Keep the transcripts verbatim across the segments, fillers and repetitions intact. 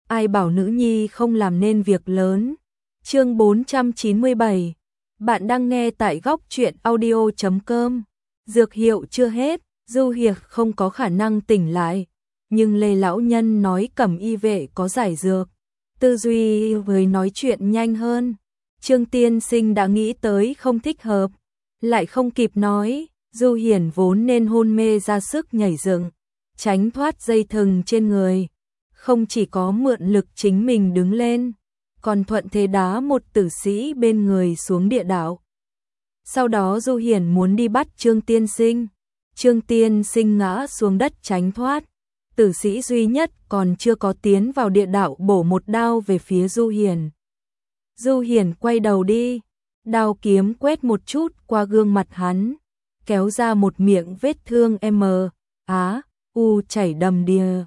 ai bảo nữ nhi không làm nên việc lớn. Chương bốn trăm chín mươi bảy. Bạn đang nghe tại góc truyện audio chấm com. Dược hiệu chưa hết, Du Hiệp không có khả năng tỉnh lại, nhưng Lê lão nhân nói Cẩm y vệ có giải dược, tư duy với nói chuyện nhanh hơn. Trương tiên sinh đã nghĩ tới không thích hợp, lại không kịp nói. Du Hiển vốn nên hôn mê ra sức nhảy dựng, tránh thoát dây thừng trên người, không chỉ có mượn lực chính mình đứng lên, còn thuận thế đá một tử sĩ bên người xuống địa đạo. Sau đó Du Hiển muốn đi bắt Trương tiên sinh, Trương tiên sinh ngã xuống đất tránh thoát, tử sĩ duy nhất còn chưa có tiến vào địa đạo bổ một đao về phía Du Hiển. Du Hiển quay đầu đi, đao kiếm quét một chút qua gương mặt hắn, kéo ra một miệng vết thương M, Á, U chảy đầm đìa.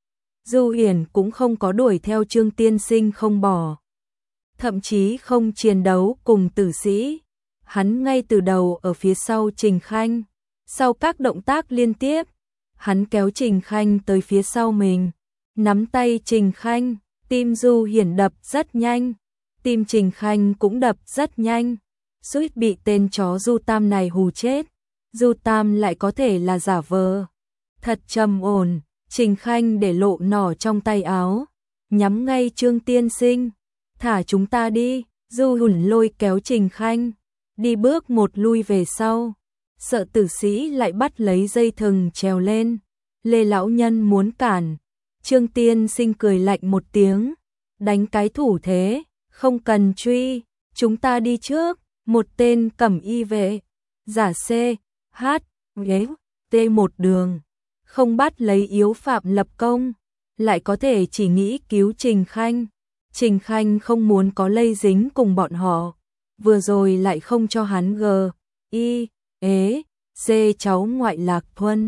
Du Hiển cũng không có đuổi theo Trương tiên sinh không bỏ, thậm chí không chiến đấu cùng tử sĩ, hắn ngay từ đầu ở phía sau Trình Khanh. Sau các động tác liên tiếp, hắn kéo Trình Khanh tới phía sau mình, nắm tay Trình Khanh, tim Du Hiển đập rất nhanh, tim Trình Khanh cũng đập rất nhanh, suýt bị tên chó Du Tam này hù chết. Du Tam lại có thể là giả vờ. Thật trầm ổn, Trình Khanh để lộ nỏ trong tay áo, nhắm ngay Trương tiên sinh, thả chúng ta đi. Du Hiển lôi kéo Trình Khanh, đi bước một lui về sau, sợ tử sĩ lại bắt lấy dây thừng trèo lên. Lê lão nhân muốn cản, Trương tiên sinh cười lạnh một tiếng, đánh cái thủ thế, không cần truy, chúng ta đi trước. Một tên cẩm y vệ, giả C, H, ghế, T một đường, không bắt lấy yếu phạm lập công, lại có thể chỉ nghĩ cứu Trình Khanh. Trình Khanh không muốn có lây dính cùng bọn họ, vừa rồi lại không cho hắn G, I, ế, C cháu ngoại Lạc Thuân.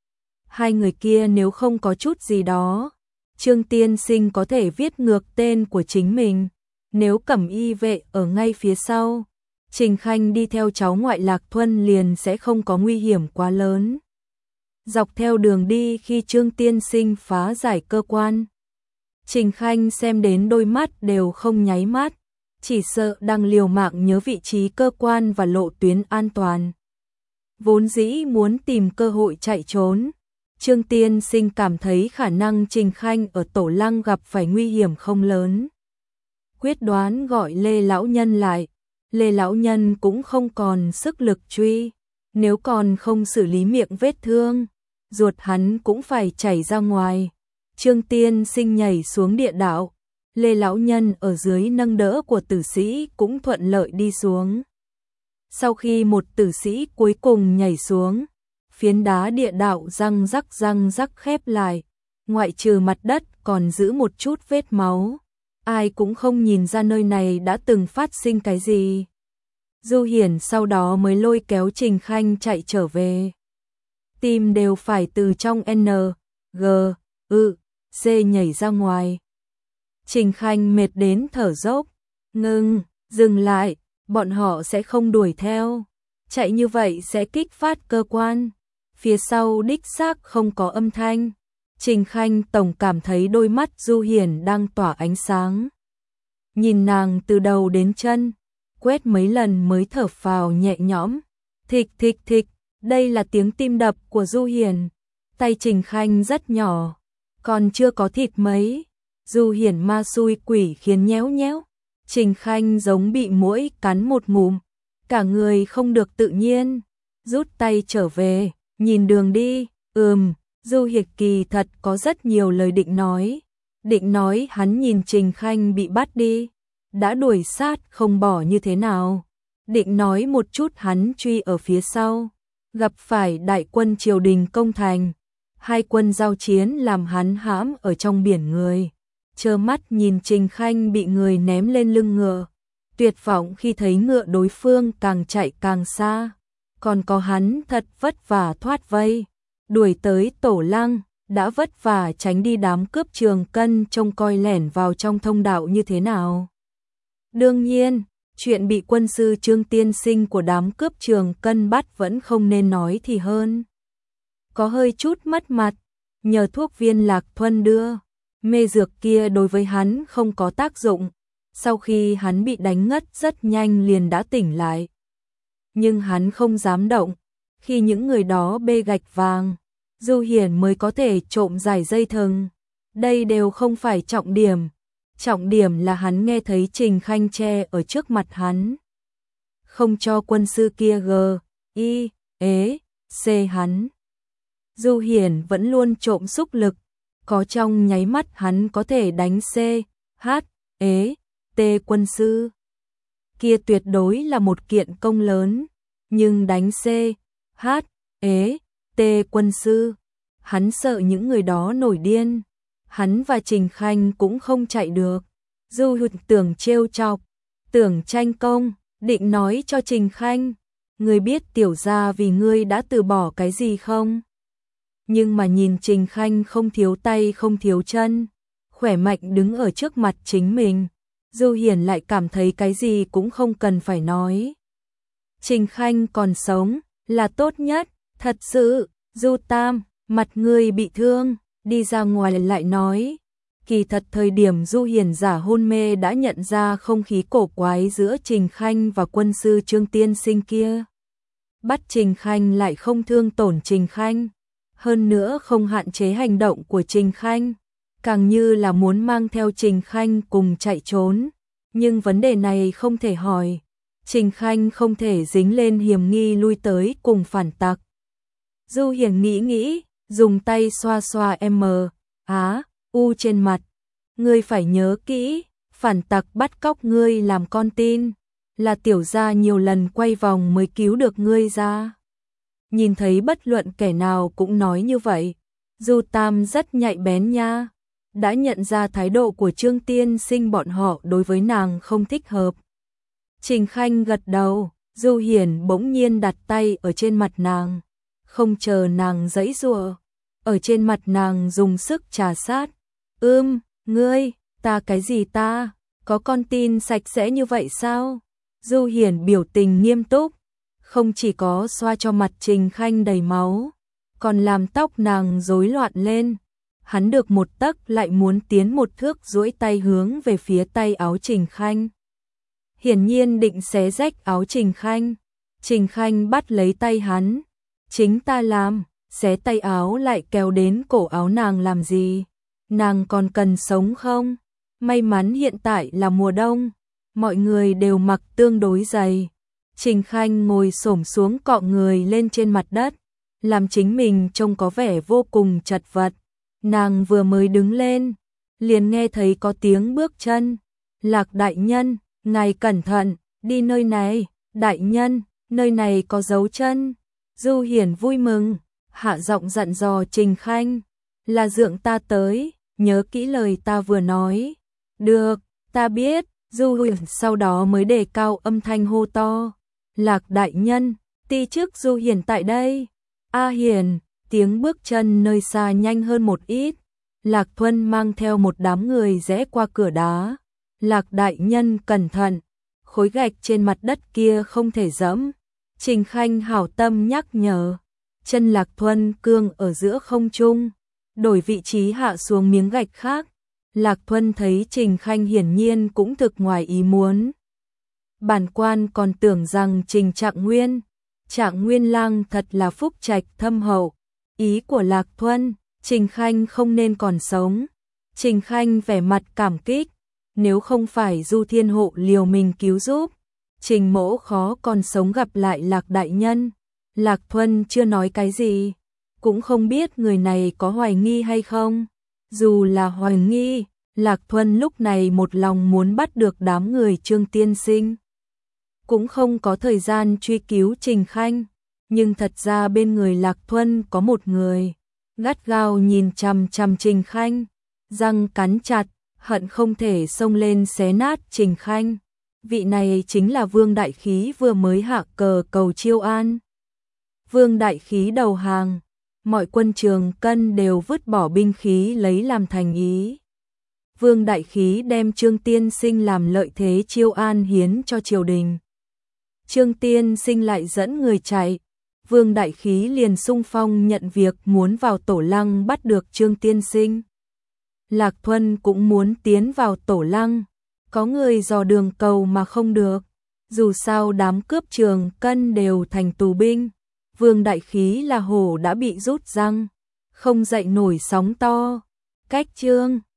Hai người kia nếu không có chút gì đó, Trương tiên sinh có thể viết ngược tên của chính mình. Nếu cẩm y vệ ở ngay phía sau, Trình Khanh đi theo cháu ngoại Lạc Thuân liền sẽ không có nguy hiểm quá lớn. Dọc theo đường đi khi Trương tiên sinh phá giải cơ quan, Trình Khanh xem đến đôi mắt đều không nháy mắt, chỉ sợ đang liều mạng nhớ vị trí cơ quan và lộ tuyến an toàn. Vốn dĩ muốn tìm cơ hội chạy trốn, Trương tiên sinh cảm thấy khả năng Trình Khanh ở Tổ Lăng gặp phải nguy hiểm không lớn. Quyết đoán gọi Lê lão nhân lại, Lê lão nhân cũng không còn sức lực truy, nếu còn không xử lý miệng vết thương, ruột hắn cũng phải chảy ra ngoài. Trương tiên sinh nhảy xuống địa đạo, Lê lão nhân ở dưới nâng đỡ của tử sĩ cũng thuận lợi đi xuống. Sau khi một tử sĩ cuối cùng nhảy xuống, phiến đá địa đạo răng rắc răng rắc khép lại, ngoại trừ mặt đất còn giữ một chút vết máu, ai cũng không nhìn ra nơi này đã từng phát sinh cái gì. Du Hiển sau đó mới lôi kéo Trình Khanh chạy trở về. Tim đều phải từ trong N, G, ư, C nhảy ra ngoài. Trình Khanh mệt đến thở dốc, ngừng, dừng lại, bọn họ sẽ không đuổi theo. Chạy như vậy sẽ kích phát cơ quan. Phía sau đích xác không có âm thanh. Trình Khanh tổng cảm thấy đôi mắt Du Hiển đang tỏa ánh sáng. Nhìn nàng từ đầu đến chân, quét mấy lần mới thở phào nhẹ nhõm. Thịch thịch thịch, đây là tiếng tim đập của Du Hiển. Tay Trình Khanh rất nhỏ, còn chưa có thịt mấy. Du Hiển ma xui quỷ khiến nhéo nhéo. Trình Khanh giống bị muỗi cắn một ngụm, cả người không được tự nhiên, rút tay trở về, nhìn đường đi. Ừm, Du Hiệp kỳ thật có rất nhiều lời định nói. Định nói hắn nhìn Trình Khanh bị bắt đi, đã đuổi sát không bỏ như thế nào. Định nói một chút hắn truy ở phía sau, gặp phải đại quân triều đình công thành, hai quân giao chiến làm hắn hãm ở trong biển người, trơ mắt nhìn Trình Khanh bị người ném lên lưng ngựa, tuyệt vọng khi thấy ngựa đối phương càng chạy càng xa, còn có hắn thật vất vả thoát vây, đuổi tới Tổ Lăng, đã vất vả tránh đi đám cướp Trường Cân trông coi lẻn vào trong thông đạo như thế nào. Đương nhiên, chuyện bị quân sư Trương tiên sinh của đám cướp Trường Cân bắt vẫn không nên nói thì hơn. Có hơi chút mất mặt, nhờ thuốc viên Lạc Thuân đưa, Mê dược kia đối với hắn không có tác dụng, sau khi hắn bị đánh ngất rất nhanh liền đã tỉnh lại. Nhưng hắn không dám động, khi những người đó bê gạch vàng, Du Hiển mới có thể trộm giải dây thừng. Đây đều không phải trọng điểm, trọng điểm là hắn nghe thấy Trình Khanh che ở trước mặt hắn. Không cho quân sư kia g, y, ế, c hắn. Du Hiển vẫn luôn trộm xúc lực, có trong nháy mắt hắn có thể đánh c, h, ế, t quân sư. Kia tuyệt đối là một kiện công lớn, nhưng đánh c, h, ế, t quân sư, hắn sợ những người đó nổi điên. Hắn và Trình Khanh cũng không chạy được. Du Hiển tưởng trêu chọc, tưởng tranh công, định nói cho Trình Khanh, ngươi biết tiểu gia vì ngươi đã từ bỏ cái gì không? Nhưng mà nhìn Trình Khanh không thiếu tay không thiếu chân, khỏe mạnh đứng ở trước mặt chính mình, Du Hiển lại cảm thấy cái gì cũng không cần phải nói. Trình Khanh còn sống là tốt nhất, thật sự. Du Tam, mặt ngươi bị thương, đi ra ngoài lại nói. Kỳ thật thời điểm Du Hiển giả hôn mê đã nhận ra không khí cổ quái giữa Trình Khanh và quân sư Trương Tiên Sinh kia. Bắt Trình Khanh lại không thương tổn Trình Khanh, hơn nữa không hạn chế hành động của Trình Khanh, càng như là muốn mang theo Trình Khanh cùng chạy trốn. Nhưng vấn đề này không thể hỏi, Trình Khanh không thể dính lên hiểm nghi lui tới cùng phản tặc. Du Hiển nghĩ nghĩ, dùng tay xoa xoa M, Á, U trên mặt. Ngươi phải nhớ kỹ, phản tặc bắt cóc ngươi làm con tin, là tiểu gia nhiều lần quay vòng mới cứu được ngươi ra. Nhìn thấy bất luận kẻ nào cũng nói như vậy, Du Tam rất nhạy bén nha, đã nhận ra thái độ của Trương Tiên Sinh bọn họ đối với nàng không thích hợp. Trình Khanh gật đầu, Du Hiển bỗng nhiên đặt tay ở trên mặt nàng, không chờ nàng giãy giụa, ở trên mặt nàng dùng sức trà sát. Ưm, ngươi, ta cái gì ta, có con tin sạch sẽ như vậy sao? Du Hiển biểu tình nghiêm túc, không chỉ có xoa cho mặt Trình Khanh đầy máu, còn làm tóc nàng rối loạn lên. Hắn được một tấc lại muốn tiến một thước, duỗi tay hướng về phía tay áo Trình Khanh. Hiển nhiên định xé rách áo Trình Khanh. Trình Khanh bắt lấy tay hắn. Chính ta làm, xé tay áo lại kéo đến cổ áo nàng làm gì? Nàng còn cần sống không? May mắn hiện tại là mùa đông, mọi người đều mặc tương đối dày. Trình Khanh ngồi xổm xuống cọ người lên trên mặt đất, làm chính mình trông có vẻ vô cùng chật vật. Nàng vừa mới đứng lên, liền nghe thấy có tiếng bước chân. Lạc đại nhân, ngài cẩn thận, đi nơi này. Đại nhân, nơi này có dấu chân. Du Hiển vui mừng, hạ giọng dặn dò Trình Khanh, là dượng ta tới, nhớ kỹ lời ta vừa nói. Được, ta biết. Du Hiển sau đó mới đề cao âm thanh hô to, Lạc đại nhân, ti chức Du Hiển tại đây. A Hiển, tiếng bước chân nơi xa nhanh hơn một ít. Lạc Thuân mang theo một đám người rẽ qua cửa đá. Lạc đại nhân cẩn thận, khối gạch trên mặt đất kia không thể dẫm. Trình Khanh hảo tâm nhắc nhở. Chân Lạc Thuân cương ở giữa không trung, đổi vị trí hạ xuống miếng gạch khác. Lạc Thuân thấy Trình Khanh hiển nhiên cũng thực ngoài ý muốn. Bản quan còn tưởng rằng Trình Trạng Nguyên, Trạng Nguyên lang thật là phúc trạch thâm hậu. Ý của Lạc Thuân, Trình Khanh không nên còn sống. Trình Khanh vẻ mặt cảm kích, nếu không phải Du Thiên Hộ liều mình cứu giúp, Trình mỗ khó còn sống gặp lại Lạc đại nhân. Lạc Thuân chưa nói cái gì, cũng không biết người này có hoài nghi hay không. Dù là hoài nghi, Lạc Thuân lúc này một lòng muốn bắt được đám người Trương Tiên Sinh, cũng không có thời gian truy cứu Trình Khanh. Nhưng thật ra bên người Lạc Thuân có một người, gắt gao nhìn chằm chằm Trình Khanh, răng cắn chặt, hận không thể xông lên xé nát Trình Khanh. Vị này chính là Vương Đại Khí vừa mới hạ cờ cầu chiêu an. Vương Đại Khí đầu hàng, mọi quân Trường Cân đều vứt bỏ binh khí lấy làm thành ý. Vương Đại Khí đem Trương Tiên Sinh làm lợi thế chiêu an hiến cho triều đình. Trương Tiên Sinh lại dẫn người chạy, Vương Đại Khí liền xung phong nhận việc muốn vào tổ lăng bắt được Trương Tiên Sinh. Lạc Thuân cũng muốn tiến vào tổ lăng, có người dò đường cầu mà không được, dù sao đám cướp Trường Cân đều thành tù binh, Vương Đại Khí là hổ đã bị rút răng, không dậy nổi sóng to. Cách chương